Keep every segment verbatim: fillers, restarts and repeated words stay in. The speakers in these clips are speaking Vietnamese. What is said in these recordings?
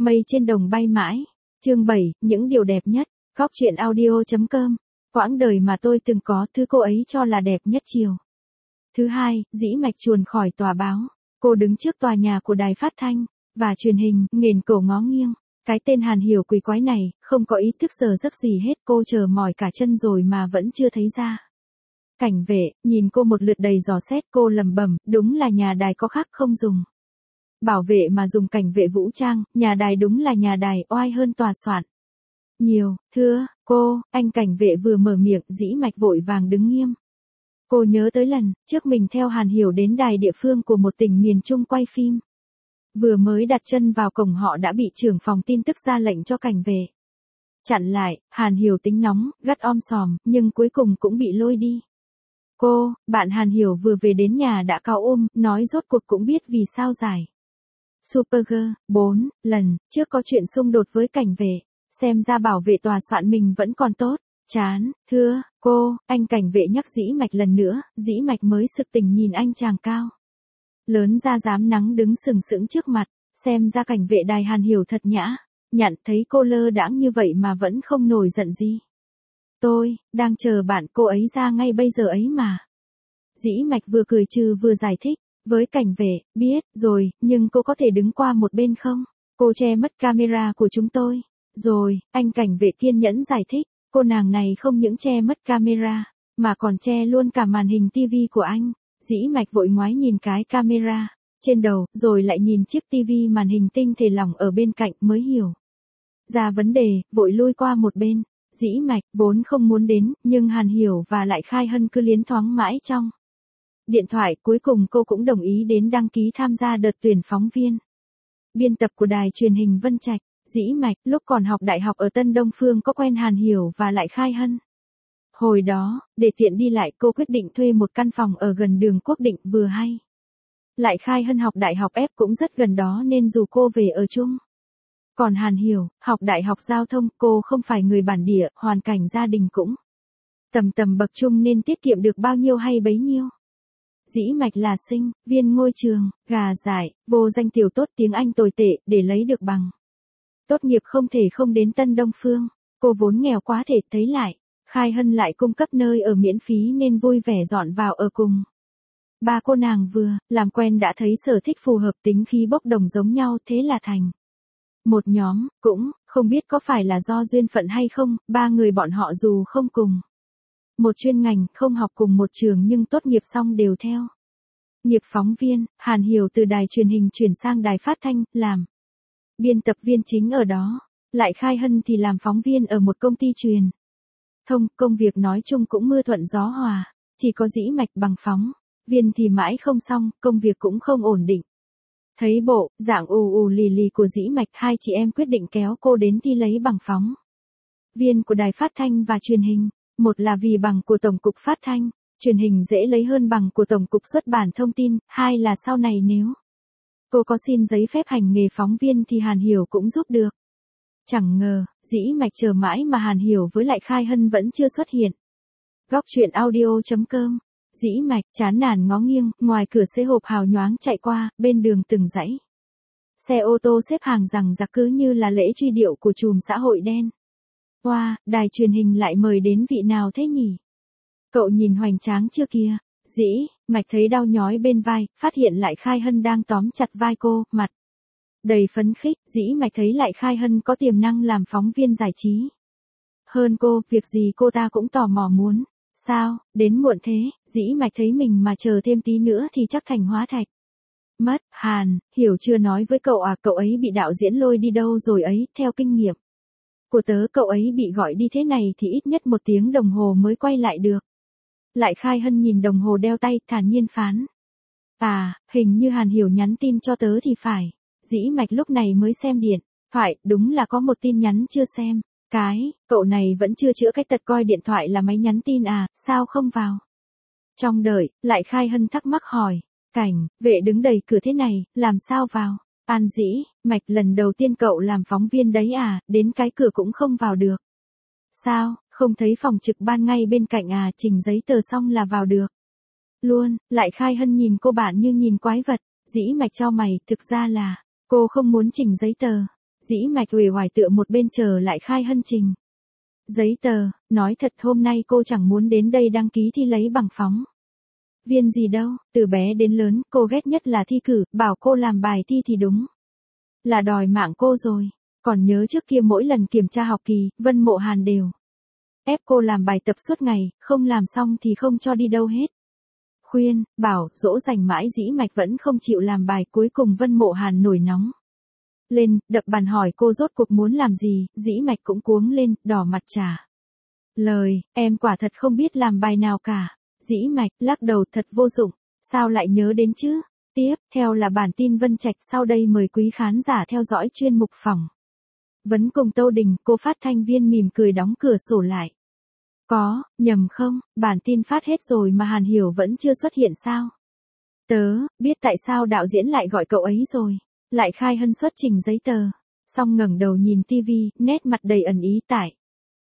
Mây trên đồng bay mãi. Chương bảy, những điều đẹp nhất. Góc truyện audio.com. Quãng đời mà tôi từng có, thứ cô ấy cho là đẹp nhất chiều. Thứ hai, dĩ mạch chuồn khỏi tòa báo. Cô đứng trước tòa nhà của đài phát thanh và truyền hình, nghển cổ ngó nghiêng. Cái tên Hàn Hiểu quỷ quái này, không có ý thức giờ giấc gì hết, cô chờ mỏi cả chân rồi mà vẫn chưa thấy ra. Cảnh vệ, nhìn cô một lượt đầy dò xét, cô lẩm bẩm, đúng là nhà đài có khác không dùng. Bảo vệ mà dùng cảnh vệ vũ trang, nhà đài đúng là nhà đài, oai hơn tòa soạn. Nhiều, thưa, cô, anh cảnh vệ vừa mở miệng, dĩ mạch vội vàng đứng nghiêm. Cô nhớ tới lần, trước mình theo Hàn Hiểu đến đài địa phương của một tỉnh miền Trung quay phim. Vừa mới đặt chân vào cổng họ đã bị trưởng phòng tin tức ra lệnh cho cảnh vệ chặn lại. Hàn Hiểu tính nóng, gắt om sòm, nhưng cuối cùng cũng bị lôi đi. Cô, bạn Hàn Hiểu vừa về đến nhà đã cao ôm, nói rốt cuộc cũng biết vì sao giải. Supergirl, bốn, lần, trước có chuyện xung đột với cảnh vệ, xem ra bảo vệ tòa soạn mình vẫn còn tốt. Chán, thưa, cô, anh cảnh vệ nhắc dĩ mạch lần nữa, dĩ mạch mới sực tỉnh nhìn anh chàng cao lớn ra dám nắng đứng sừng sững trước mặt, xem ra cảnh vệ đài Hàn Hiểu thật nhã, nhặn, thấy cô lơ đãng như vậy mà vẫn không nổi giận gì. Tôi, đang chờ bạn cô ấy ra ngay bây giờ ấy mà. Dĩ mạch vừa cười trừ vừa giải thích, với cảnh vệ, biết, rồi, nhưng cô có thể đứng qua một bên không? Cô che mất camera của chúng tôi. Rồi, anh cảnh vệ kiên nhẫn giải thích, cô nàng này không những che mất camera, mà còn che luôn cả màn hình tivi của anh. Dĩ mạch vội ngoái nhìn cái camera trên đầu, rồi lại nhìn chiếc tivi màn hình tinh thể lỏng ở bên cạnh mới hiểu ra vấn đề, vội lui qua một bên. Dĩ mạch vốn không muốn đến, nhưng Hàn Hiểu và lại Khai Hân cứ liến thoáng mãi trong điện thoại, cuối cùng cô cũng đồng ý đến đăng ký tham gia đợt tuyển phóng viên biên tập của đài truyền hình Vân Trạch. Dĩ mạch lúc còn học đại học ở Tân Đông Phương có quen Hàn Hiểu và lại Khai Hân. Hồi đó, để tiện đi lại, cô quyết định thuê một căn phòng ở gần đường Quốc Định, vừa hay lại Khai Hân học đại học F cũng rất gần đó nên dù cô về ở chung. Còn Hàn Hiểu, học đại học giao thông, cô không phải người bản địa, hoàn cảnh gia đình cũng tầm tầm bậc trung nên tiết kiệm được bao nhiêu hay bấy nhiêu. Dĩ mạch là sinh viên ngôi trường gà dại, vô danh tiểu tốt, tiếng Anh tồi tệ, để lấy được bằng tốt nghiệp không thể không đến Tân Đông Phương. Cô vốn nghèo quá thể, thấy lại Khai Hân lại cung cấp nơi ở miễn phí nên vui vẻ dọn vào ở cùng. Ba cô nàng vừa làm quen đã thấy sở thích phù hợp, tính khí bốc đồng giống nhau, thế là thành một nhóm. Cũng không biết có phải là do duyên phận hay không, ba người bọn họ dù không cùng một chuyên ngành, không học cùng một trường nhưng tốt nghiệp xong đều theo nghiệp phóng viên. Hàn Hiểu từ đài truyền hình chuyển sang đài phát thanh, làm biên tập viên chính ở đó. Lại Khai Hân thì làm phóng viên ở một công ty truyền thông, công việc nói chung cũng mưa thuận gió hòa, chỉ có dĩ mạch bằng phóng viên thì mãi không xong, công việc cũng không ổn định. Thấy bộ dạng ù ù lì lì của dĩ mạch, hai chị em quyết định kéo cô đến thi lấy bằng phóng viên của đài phát thanh và truyền hình. Một là vì bằng của Tổng cục Phát thanh, truyền hình dễ lấy hơn bằng của Tổng cục Xuất bản Thông tin, hai là sau này nếu cô có xin giấy phép hành nghề phóng viên thì Hàn Hiểu cũng giúp được. Chẳng ngờ, dĩ mạch chờ mãi mà Hàn Hiểu với lại Khai Hân vẫn chưa xuất hiện. Góc truyện audio.com. Dĩ mạch chán nản ngó nghiêng, ngoài cửa xe hộp hào nhoáng chạy qua, bên đường từng dãy xe ô tô xếp hàng rằng giặc, cứ như là lễ truy điệu của chùm xã hội đen. Wow, đài truyền hình lại mời đến vị nào thế nhỉ? Cậu nhìn hoành tráng chưa kìa? Dĩ mạch thấy đau nhói bên vai, phát hiện lại Khai Hân đang tóm chặt vai cô, mặt đầy phấn khích. Dĩ mạch thấy lại Khai Hân có tiềm năng làm phóng viên giải trí hơn cô, việc gì cô ta cũng tò mò muốn. Sao, đến muộn thế? Dĩ mạch thấy mình mà chờ thêm tí nữa thì chắc thành hóa thạch mất. Hàn Hiểu chưa nói với cậu à, cậu ấy bị đạo diễn lôi đi đâu rồi ấy, theo kinh nghiệm của tớ cậu ấy bị gọi đi thế này thì ít nhất một tiếng đồng hồ mới quay lại được. Lại Khai Hân nhìn đồng hồ đeo tay, thản nhiên phán. À, hình như Hàn Hiểu nhắn tin cho tớ thì phải. Dĩ mạch lúc này mới xem điện thoại, đúng là có một tin nhắn chưa xem. Cái, cậu này vẫn chưa chữa cái tật coi điện thoại là máy nhắn tin à, sao không vào? Trong đợi, lại Khai Hân thắc mắc hỏi. Cảnh vệ đứng đầy cửa thế này, làm sao vào? An dĩ mạch, lần đầu tiên cậu làm phóng viên đấy à, đến cái cửa cũng không vào được. Sao, không thấy phòng trực ban ngay bên cạnh à, trình giấy tờ xong là vào được luôn. Lại Khai Hân nhìn cô bạn như nhìn quái vật. Dĩ mạch cho mày, thực ra là cô không muốn chỉnh giấy tờ. Dĩ Mạch uể oải tựa một bên chờ lại Khai Hân trình. Giấy tờ, nói thật hôm nay cô chẳng muốn đến đây đăng ký thi lấy bằng phóng viên gì đâu, từ bé đến lớn, cô ghét nhất là thi cử, bảo cô làm bài thi thì đúng là đòi mạng cô rồi. Còn nhớ trước kia mỗi lần kiểm tra học kỳ, Vân Mộ Hàn đều ép cô làm bài tập suốt ngày, không làm xong thì không cho đi đâu hết. Khuyên, bảo, dỗ dành mãi Dĩ Mạch vẫn không chịu làm bài, cuối cùng Vân Mộ Hàn nổi nóng lên, đập bàn hỏi cô rốt cuộc muốn làm gì, Dĩ Mạch cũng cuống lên, đỏ mặt trả lời, em quả thật không biết làm bài nào cả. Dĩ Mạch lắc đầu, thật vô dụng, sao lại nhớ đến chứ. Tiếp theo là bản tin Vân Trạch, sau đây mời quý khán giả theo dõi chuyên mục phỏng vấn cùng Tô Đình. Cô phát thanh viên mỉm cười đóng cửa sổ lại. Có, nhầm không, bản tin phát hết rồi mà Hàn Hiểu vẫn chưa xuất hiện sao? Tớ, biết tại sao đạo diễn lại gọi cậu ấy rồi. Lại Khai Hân xuất trình giấy tờ. Xong ngẩng đầu nhìn tivi, nét mặt đầy ẩn ý tại.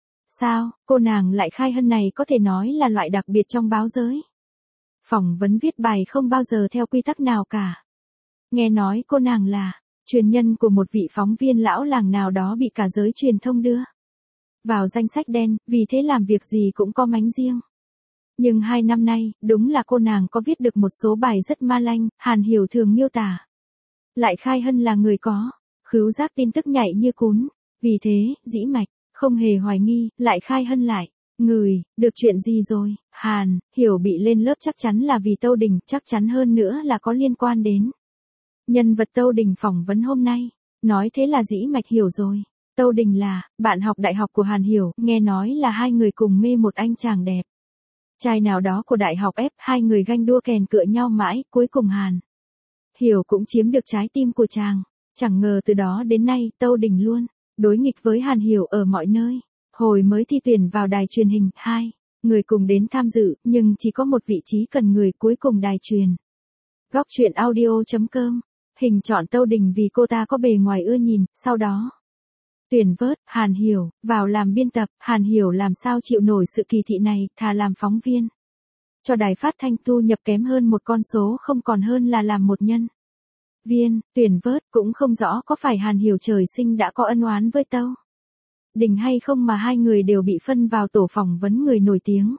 Sao, cô nàng Lại Khai Hân này có thể nói là loại đặc biệt trong báo giới. Phỏng vấn viết bài không bao giờ theo quy tắc nào cả. Nghe nói cô nàng là truyền nhân của một vị phóng viên lão làng nào đó bị cả giới truyền thông đưa vào danh sách đen, vì thế làm việc gì cũng có mánh riêng. Nhưng hai năm nay, đúng là cô nàng có viết được một số bài rất ma lanh, Hàn Hiểu thường miêu tả Lại Khai Hân là người có khứu giác tin tức nhạy như cún. Vì thế, Dĩ Mạch không hề hoài nghi, Lại Khai Hân lại ngửi được chuyện gì rồi. Hàn Hiểu bị lên lớp chắc chắn là vì Tô Đình, chắc chắn hơn nữa là có liên quan đến nhân vật Tô Đình phỏng vấn hôm nay. Nói thế là Dĩ Mạch hiểu rồi. Tô Đình là bạn học đại học của Hàn Hiểu, nghe nói là hai người cùng mê một anh chàng đẹp trai nào đó của đại học ép, hai người ganh đua kèn cựa nhau mãi, cuối cùng Hàn Hiểu cũng chiếm được trái tim của chàng. Chẳng ngờ từ đó đến nay, Tô Đình luôn đối nghịch với Hàn Hiểu ở mọi nơi. Hồi mới thi tuyển vào đài truyền hình, hai người cùng đến tham dự, nhưng chỉ có một vị trí cần người, cuối cùng đài truyền Góc truyện audio.com hình chọn Tô Đình vì cô ta có bề ngoài ưa nhìn, sau đó tuyển vớt Hàn Hiểu vào làm biên tập. Hàn Hiểu làm sao chịu nổi sự kỳ thị này, thà làm phóng viên cho đài phát thanh thu nhập kém hơn một con số không còn hơn là làm một nhân viên. Tuyển vớt cũng không rõ có phải Hàn Hiểu trời sinh đã có ân oán với Tô Đình hay không mà hai người đều bị phân vào tổ phỏng vấn người nổi tiếng.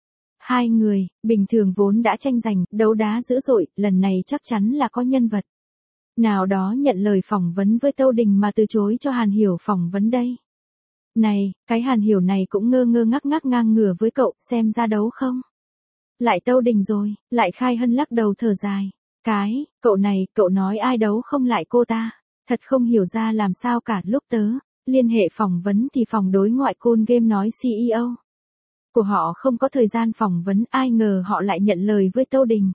Hai người bình thường vốn đã tranh giành, đấu đá dữ dội, lần này chắc chắn là có nhân vật nào đó nhận lời phỏng vấn với Tô Đình mà từ chối cho Hàn Hiểu phỏng vấn đây. Này, cái Hàn Hiểu này cũng ngơ ngơ ngác ngác ngang ngửa với cậu, xem ra đấu không lại Tô Đình rồi. Lại Khai Hân lắc đầu thở dài. Cái, cậu này, cậu nói ai đấu không lại cô ta. Thật không hiểu ra làm sao cả. Lúc tớ liên hệ phỏng vấn thì phòng đối ngoại Cool Game nói xê e ô của họ không có thời gian phỏng vấn, ai ngờ họ lại nhận lời với Tô Đình.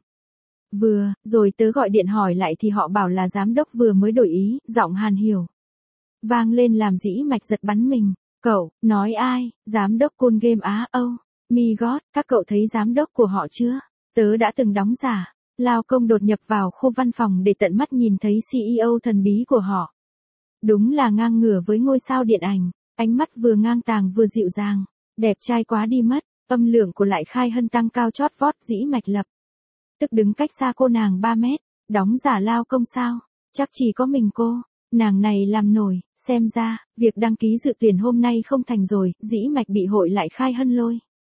Vừa rồi tớ gọi điện hỏi lại thì họ bảo là giám đốc vừa mới đổi ý. Giọng Hàn Hiểu vang lên làm Dĩ Mạch giật bắn mình. Cậu nói ai? Giám đốc Cool Game Á Âu? My God, các cậu thấy giám đốc của họ chưa? Tớ đã từng đóng giả lao công đột nhập vào khu văn phòng để tận mắt nhìn thấy xê e ô thần bí của họ. Đúng là ngang ngửa với ngôi sao điện ảnh, ánh mắt vừa ngang tàng vừa dịu dàng, đẹp trai quá đi mất. Âm lượng của Lại Khai Hân tăng cao chót vót. Dĩ Mạch lập tức đứng cách xa cô nàng ba mét. Đóng giả lao công sao? Chắc chỉ có mình cô nàng này làm nổi. Xem ra việc đăng ký dự tuyển hôm nay không thành rồi. Dĩ Mạch bị hội Lại Khai Hân lôi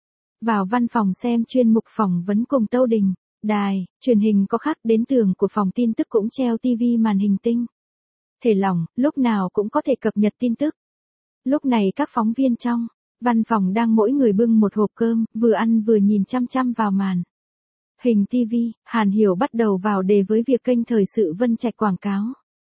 vào văn phòng xem chuyên mục phỏng vấn cùng Tô Đình. Đài truyền hình có khắc đến tường của phòng tin tức cũng treo tivi màn hình tinh thể lỏng, lúc nào cũng có thể cập nhật tin tức. Lúc này các phóng viên trong văn phòng đang mỗi người bưng một hộp cơm, vừa ăn vừa nhìn chăm chăm vào màn hình tivi. Hàn Hiểu bắt đầu vào đề với việc kênh thời sự Vân Trạch quảng cáo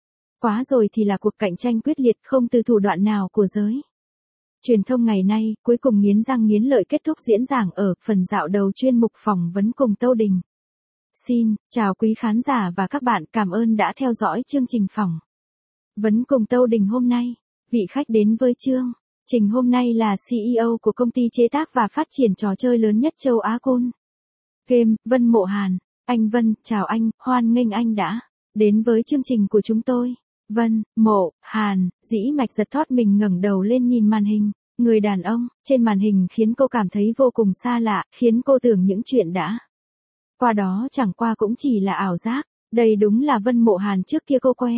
quá rồi thì là cuộc cạnh tranh quyết liệt không từ thủ đoạn nào của giới truyền thông ngày nay. Cuối cùng nghiến răng nghiến lợi kết thúc diễn giảng ở phần dạo đầu chuyên mục phỏng vấn cùng Tô Đình. Xin chào quý khán giả và các bạn, cảm ơn đã theo dõi chương trình phỏng vấn cùng Tô Đình hôm nay. Vị khách đến với chương trình hôm nay là xê e ô của công ty chế tác và phát triển trò chơi lớn nhất châu Á Cool Game, Vân Mộ Hàn. Anh Vân, chào anh, hoan nghênh anh đã đến với chương trình của chúng tôi. Vân Mộ Hàn. Dĩ Mạch giật thót mình ngẩng đầu lên nhìn màn hình. Người đàn ông trên màn hình khiến cô cảm thấy vô cùng xa lạ, khiến cô tưởng những chuyện đã qua đó chẳng qua cũng chỉ là ảo giác. Đây đúng là Vân Mộ Hàn trước kia cô quen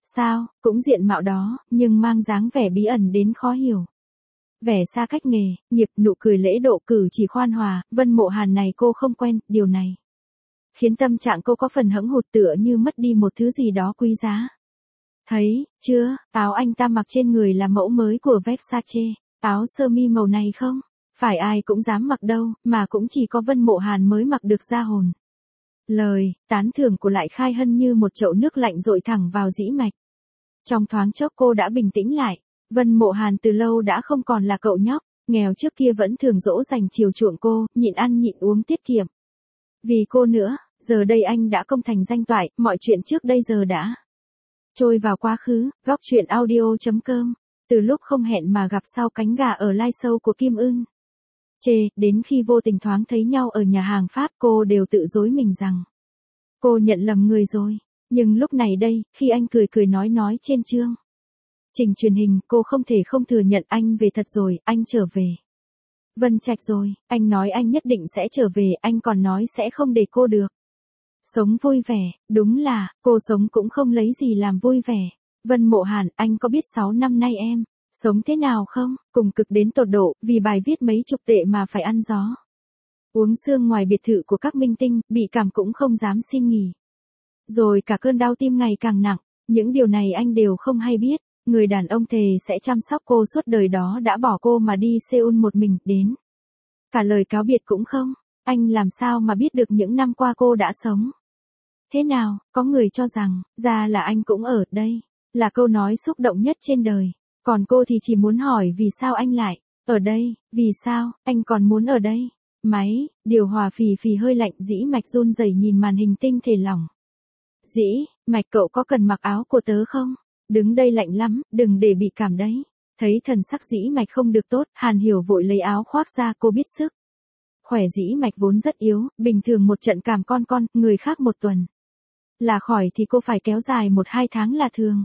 Sao, cũng diện mạo đó, nhưng mang dáng vẻ bí ẩn đến khó hiểu. Vẻ xa cách nghề, nghiệp, nụ cười lễ độ, cử chỉ khoan hòa, Vân Mộ Hàn này cô không quen, điều này khiến tâm trạng cô có phần hẫng hụt, tựa như mất đi một thứ gì đó quý giá. Thấy, chưa, áo anh ta mặc trên người là mẫu mới của Versace, áo sơ mi màu này không? Phải ai cũng dám mặc đâu, mà cũng chỉ có Vân Mộ Hàn mới mặc được ra hồn. Lời, tán thưởng của Lại Khai Hân như một chậu nước lạnh dội thẳng vào Dĩ Mạch. Trong thoáng chốc cô đã bình tĩnh lại, Vân Mộ Hàn từ lâu đã không còn là cậu nhóc, nghèo trước kia vẫn thường dỗ dành chiều chuộng cô, nhịn ăn nhịn uống tiết kiệm. Vì cô nữa, giờ đây anh đã công thành danh toại, mọi chuyện trước đây giờ đã trôi vào quá khứ. Góc truyện audio chấm com. Từ lúc không hẹn mà gặp sau cánh gà ở live show của Kim Ưn Chê, đến khi vô tình thoáng thấy nhau ở nhà hàng Pháp, cô đều tự dối mình rằng cô nhận lầm người rồi. Nhưng lúc này đây, khi anh cười cười nói nói trên chương trình truyền hình, cô không thể không thừa nhận anh về thật rồi, anh trở về Vân Trạch rồi, anh nói anh nhất định sẽ trở về, anh còn nói sẽ không để cô được sống vui vẻ. Đúng là, cô sống cũng không lấy gì làm vui vẻ. Vân Mộ Hàn, anh có biết sáu năm nay em sống thế nào không? Cùng cực đến tột độ, vì bài viết mấy chục tệ mà phải ăn gió uống sương ngoài biệt thự của các minh tinh, bị cảm cũng không dám xin nghỉ. Rồi cả cơn đau tim ngày càng nặng, những điều này anh đều không hay biết. Người đàn ông thề sẽ chăm sóc cô suốt đời đó đã bỏ cô mà đi Seoul một mình, đến cả lời cáo biệt cũng không. Anh làm sao mà biết được những năm qua cô đã sống thế nào? Có người cho rằng, ra là anh cũng ở đây, là câu nói xúc động nhất trên đời. Còn cô thì chỉ muốn hỏi vì sao anh lại ở đây, vì sao anh còn muốn ở đây. Máy điều hòa phì phì hơi lạnh, Dĩ Mạch run rẩy nhìn màn hình tinh thể lỏng. Dĩ Mạch, cậu có cần mặc áo của tớ không? Đứng đây lạnh lắm, đừng để bị cảm đấy. Thấy thần sắc Dĩ Mạch không được tốt, Hàn Hiểu vội lấy áo khoác ra, cô biết sức khỏe Dĩ Mạch vốn rất yếu, bình thường một trận cảm con con, người khác một tuần là khỏi thì cô phải kéo dài một hai tháng là thường.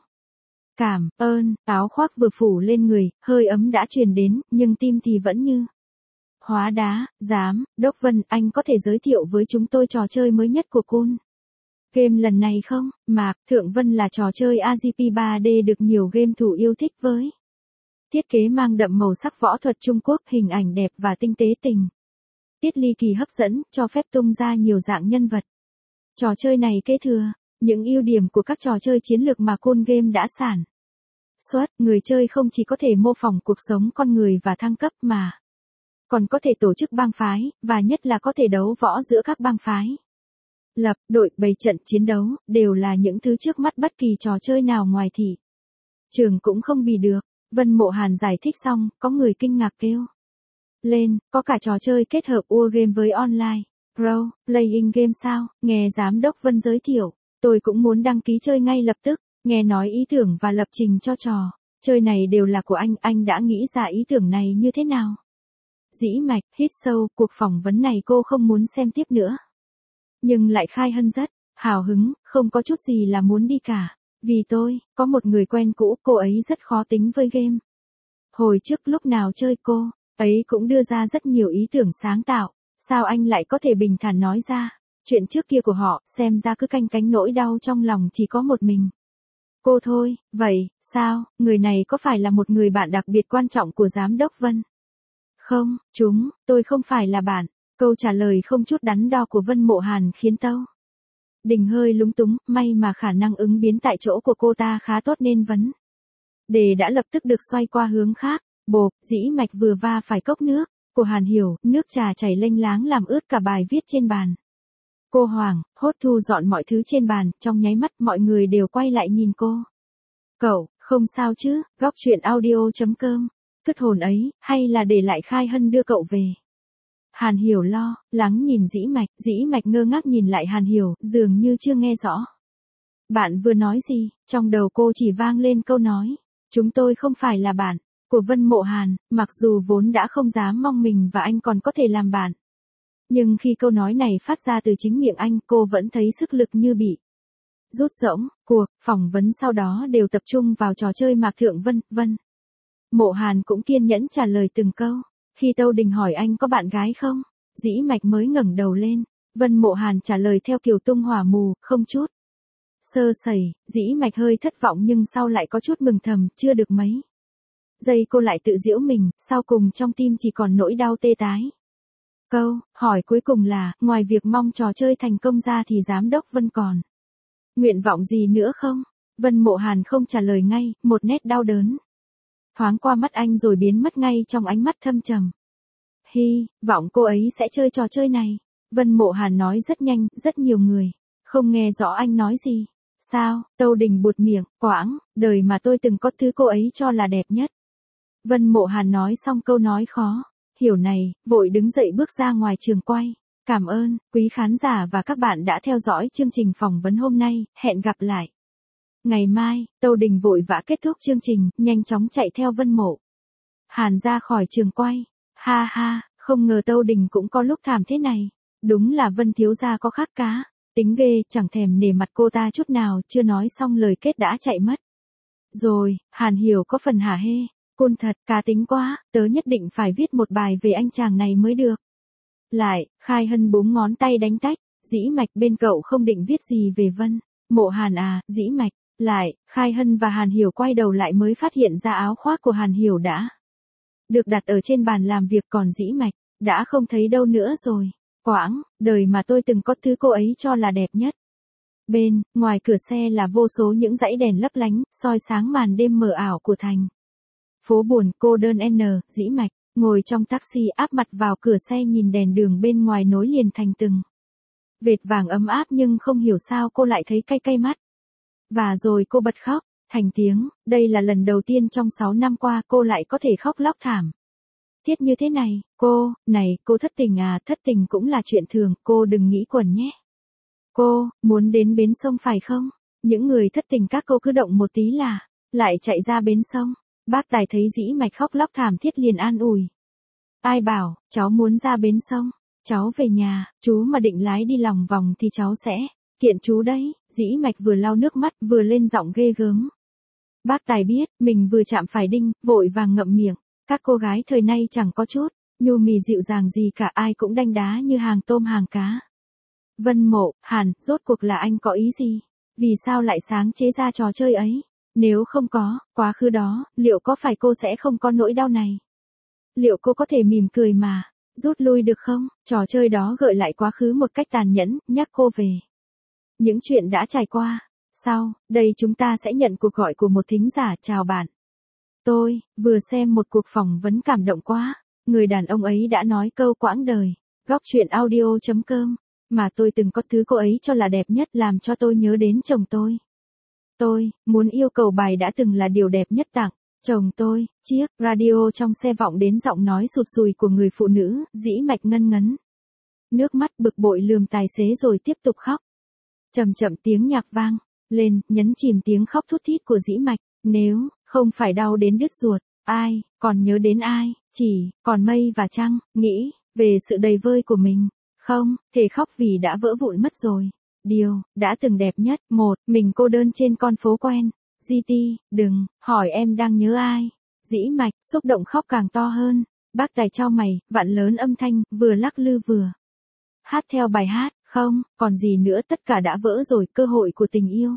Cảm ơn, áo khoác vừa phủ lên người, hơi ấm đã truyền đến, nhưng tim thì vẫn như hóa đá. Giám đốc Vân, anh có thể giới thiệu với chúng tôi trò chơi mới nhất của Cool Game lần này không? Mạc Thượng Vân là trò chơi a giê pê ba D được nhiều game thủ yêu thích với thiết kế mang đậm màu sắc võ thuật Trung Quốc, hình ảnh đẹp và tinh tế, tình tiết ly kỳ hấp dẫn, cho phép tung ra nhiều dạng nhân vật. Trò chơi này kế thừa những ưu điểm của các trò chơi chiến lược mà Cool Game đã sản xuất. Người chơi không chỉ có thể mô phỏng cuộc sống con người và thăng cấp mà còn có thể tổ chức bang phái, và nhất là có thể đấu võ giữa các bang phái. Lập đội, bày trận chiến đấu, đều là những thứ trước mắt bất kỳ trò chơi nào ngoài thị trường cũng không bì được. Vân Mộ Hàn giải thích xong, có người kinh ngạc kêu lên, có cả trò chơi kết hợp war game với online role playing game sao? Nghe giám đốc Vân giới thiệu, tôi cũng muốn đăng ký chơi ngay lập tức. Nghe nói ý tưởng và lập trình cho trò chơi này đều là của anh, anh đã nghĩ ra ý tưởng này như thế nào? Dĩ Mạch hít sâu, cuộc phỏng vấn này cô không muốn xem tiếp nữa. Nhưng Lại Khai Hân rất hào hứng, không có chút gì là muốn đi cả. Vì tôi có một người quen cũ, cô ấy rất khó tính với game. Hồi trước lúc nào chơi cô ấy cũng đưa ra rất nhiều ý tưởng sáng tạo. Sao anh lại có thể bình thản nói ra chuyện trước kia của họ? Xem ra cứ canh cánh nỗi đau trong lòng chỉ có một mình cô thôi. Vậy, sao, người này có phải là một người bạn đặc biệt quan trọng của giám đốc Vân? Không, chúng, tôi không phải là bạn. Câu trả lời không chút đắn đo của Vân Mộ Hàn khiến Tâu Đình hơi lúng túng, may mà khả năng ứng biến tại chỗ của cô ta khá tốt nên vấn đề đã lập tức được xoay qua hướng khác. Bộp, Dĩ Mạch vừa va phải cốc nước của Hàn Hiểu, nước trà chảy lênh láng làm ướt cả bài viết trên bàn. Cô hoảng hốt thu dọn mọi thứ trên bàn, trong nháy mắt mọi người đều quay lại nhìn cô. Cậu, không sao chứ? Góc truyện audio chấm com. Cứt hồn ấy, hay là để Lại Khai Hân đưa cậu về? Hàn Hiểu lo lắng nhìn Dĩ Mạch, Dĩ Mạch ngơ ngác nhìn lại Hàn Hiểu, dường như chưa nghe rõ bạn vừa nói gì. Trong đầu cô chỉ vang lên câu nói, chúng tôi không phải là bạn của Vân Mộ Hàn. Mặc dù vốn đã không dám mong mình và anh còn có thể làm bạn, nhưng khi câu nói này phát ra từ chính miệng anh, cô vẫn thấy sức lực như bị rút rỗng. Cuộc phỏng vấn sau đó đều tập trung vào trò chơi Mạc Thượng Vân. Vân Mộ Hàn cũng kiên nhẫn trả lời từng câu. Khi Tâu Đình hỏi anh có bạn gái không, Dĩ Mạch mới ngẩng đầu lên. Vân Mộ Hàn trả lời theo kiểu tung hỏa mù, không chút Sơ sẩy, Dĩ Mạch hơi thất vọng nhưng sau lại có chút mừng thầm, chưa được mấy giây cô lại tự giễu mình, sau cùng trong tim chỉ còn nỗi đau tê tái. Câu hỏi cuối cùng là, ngoài việc mong trò chơi thành công ra thì giám đốc Vân còn nguyện vọng gì nữa không? Vân Mộ Hàn không trả lời ngay, một nét đau đớn thoáng qua mắt anh rồi biến mất ngay trong ánh mắt thâm trầm. Hy vọng cô ấy sẽ chơi trò chơi này. Vân Mộ Hàn nói rất nhanh, rất nhiều người không nghe rõ anh nói gì. Sao? Tâu Đình buột miệng, Quãng đời mà tôi từng có thứ cô ấy cho là đẹp nhất. Vân Mộ Hàn nói xong câu nói khó hiểu này, vội đứng dậy bước ra ngoài trường quay. Cảm ơn, quý khán giả và các bạn đã theo dõi chương trình phỏng vấn hôm nay, hẹn gặp lại. Ngày mai, Tâu Đình vội vã kết thúc chương trình, nhanh chóng chạy theo Vân Mộ Hàn ra khỏi trường quay. Ha ha, không ngờ Tâu Đình cũng có lúc thảm thế này. Đúng là Vân thiếu gia có khác cá. Tính ghê, chẳng thèm nể mặt cô ta chút nào, chưa nói xong lời kết đã chạy mất. Rồi, Hàn Hiểu có phần hả hê. Côn thật, cá tính quá, tớ nhất định phải viết một bài về anh chàng này mới được. Lại, Khai Hân búng ngón tay đánh tách. Dĩ Mạch bên cậu không định viết gì về Vân Mộ Hàn à? Dĩ Mạch. Lại, Khai Hân và Hàn Hiểu quay đầu lại mới phát hiện ra áo khoác của Hàn Hiểu đã được đặt ở trên bàn làm việc, còn Dĩ Mạch đã không thấy đâu nữa rồi. Quãng đời mà tôi từng có thứ cô ấy cho là đẹp nhất. Bên ngoài cửa xe là vô số những dãy đèn lấp lánh, soi sáng màn đêm mờ ảo của thành phố buồn cô đơn. N Dĩ Mạch ngồi trong taxi áp mặt vào cửa xe nhìn đèn đường bên ngoài nối liền thành từng vệt vàng ấm áp, nhưng không hiểu sao cô lại thấy cay cay mắt. Và rồi cô bật khóc thành tiếng. Đây là lần đầu tiên trong sáu năm qua cô lại có thể khóc lóc thảm thiết như thế này. Cô, này, cô thất tình à? Thất tình cũng là chuyện thường, cô đừng nghĩ quẩn nhé. Cô, muốn đến bến sông phải không? Những người thất tình các cô cứ động một tí là lại chạy ra bến sông. Bác Tài thấy Dĩ Mạch khóc lóc thảm thiết liền an ủi. Ai bảo, cháu muốn ra bến sông? Cháu về nhà, chú mà định lái đi lòng vòng thì cháu sẽ kiện chú đấy. Dĩ Mạch vừa lau nước mắt vừa lên giọng ghê gớm. Bác Tài biết, mình vừa chạm phải đinh, vội vàng ngậm miệng. Các cô gái thời nay chẳng có chút nhu mì dịu dàng gì cả, ai cũng đanh đá như hàng tôm hàng cá. Vân Mộ Hàn, rốt cuộc là anh có ý gì? Vì sao lại sáng chế ra trò chơi ấy? Nếu không có quá khứ đó, liệu có phải cô sẽ không có nỗi đau này? Liệu cô có thể mỉm cười mà rút lui được không? Trò chơi đó gợi lại quá khứ một cách tàn nhẫn, nhắc cô về những chuyện đã trải qua. Sau đây chúng ta sẽ nhận cuộc gọi của một thính giả. Chào bạn. Tôi vừa xem một cuộc phỏng vấn cảm động quá. Người đàn ông ấy đã nói câu quãng đời, góc truyện audio chấm com mà tôi từng có thứ cô ấy cho là đẹp nhất, làm cho tôi nhớ đến chồng tôi. Tôi muốn yêu cầu bài đã từng là điều đẹp nhất tặng chồng tôi. Chiếc radio trong xe vọng đến giọng nói sụt sùi của người phụ nữ. Dĩ Mạch ngân ngấn nước mắt, bực bội lườm tài xế rồi tiếp tục khóc. Chậm chậm tiếng nhạc vang lên, nhấn chìm tiếng khóc thút thít của Dĩ Mạch. Nếu không phải đau đến đứt ruột, ai còn nhớ đến ai? Chỉ còn mây và trăng, nghĩ về sự đầy vơi của mình. Không thể khóc vì đã vỡ vụn mất rồi. Điều đã từng đẹp nhất. Một mình cô đơn trên con phố quen. giê tê, đừng hỏi em đang nhớ ai. Dĩ Mạch xúc động khóc càng to hơn. Bác Tài chau mày, vặn lớn âm thanh, vừa lắc lư vừa hát theo bài hát. Không còn gì nữa, tất cả đã vỡ rồi. Cơ hội của tình yêu,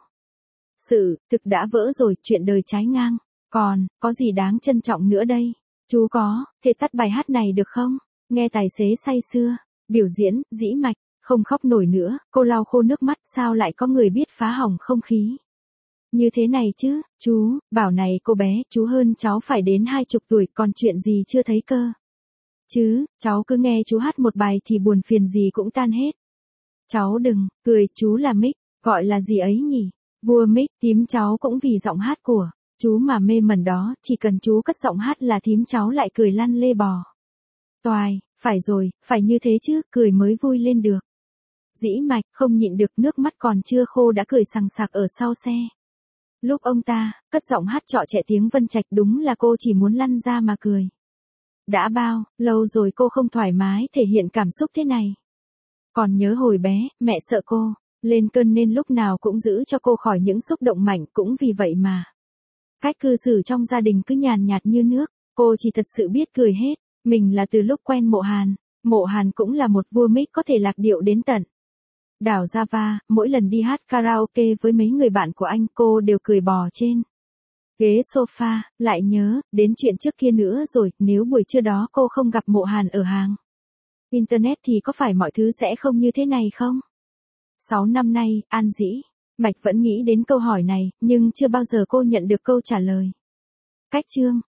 sự thực đã vỡ rồi. Chuyện đời trái ngang, còn có gì đáng trân trọng nữa đây? Chú có thể tắt bài hát này được không? Nghe tài xế say sưa biểu diễn. Dĩ Mạch không khóc nổi nữa. Cô lau khô nước mắt. Sao lại có người biết phá hỏng không khí như thế này chứ? Chú bảo này cô bé, chú hơn cháu phải đến hai chục tuổi, còn chuyện gì chưa thấy cơ chứ? Cháu cứ nghe chú hát một bài thì buồn phiền gì cũng tan hết. Cháu đừng cười, chú là Mick, gọi là gì ấy nhỉ? Vua Mick. Thím cháu cũng vì giọng hát của chú mà mê mẩn đó, chỉ cần chú cất giọng hát là thím cháu lại cười lăn lê bò toài. Phải rồi, phải như thế chứ, cười mới vui lên được. Dĩ Mạch không nhịn được, nước mắt còn chưa khô đã cười sằng sặc ở sau xe. Lúc ông ta cất giọng hát trọ trẻ tiếng Vân Trạch, đúng là cô chỉ muốn lăn ra mà cười. Đã bao lâu rồi cô không thoải mái thể hiện cảm xúc thế này. Còn nhớ hồi bé, mẹ sợ cô lên cơn nên lúc nào cũng giữ cho cô khỏi những xúc động mạnh, cũng vì vậy mà cách cư xử trong gia đình cứ nhàn nhạt như nước. Cô chỉ thật sự biết cười hết mình là từ lúc quen Mộ Hàn. Mộ Hàn cũng là một vua Mick có thể lạc điệu đến tận Đảo Java, mỗi lần đi hát karaoke với mấy người bạn của anh cô đều cười bò trên ghế sofa, lại nhớ, đến chuyện trước kia nữa rồi, nếu buổi trưa đó cô không gặp Mộ Hàn ở hàng Internet thì có phải mọi thứ sẽ không như thế này không? Sáu năm nay, An Dĩ, Mạch vẫn nghĩ đến câu hỏi này, nhưng chưa bao giờ cô nhận được câu trả lời. Cách chương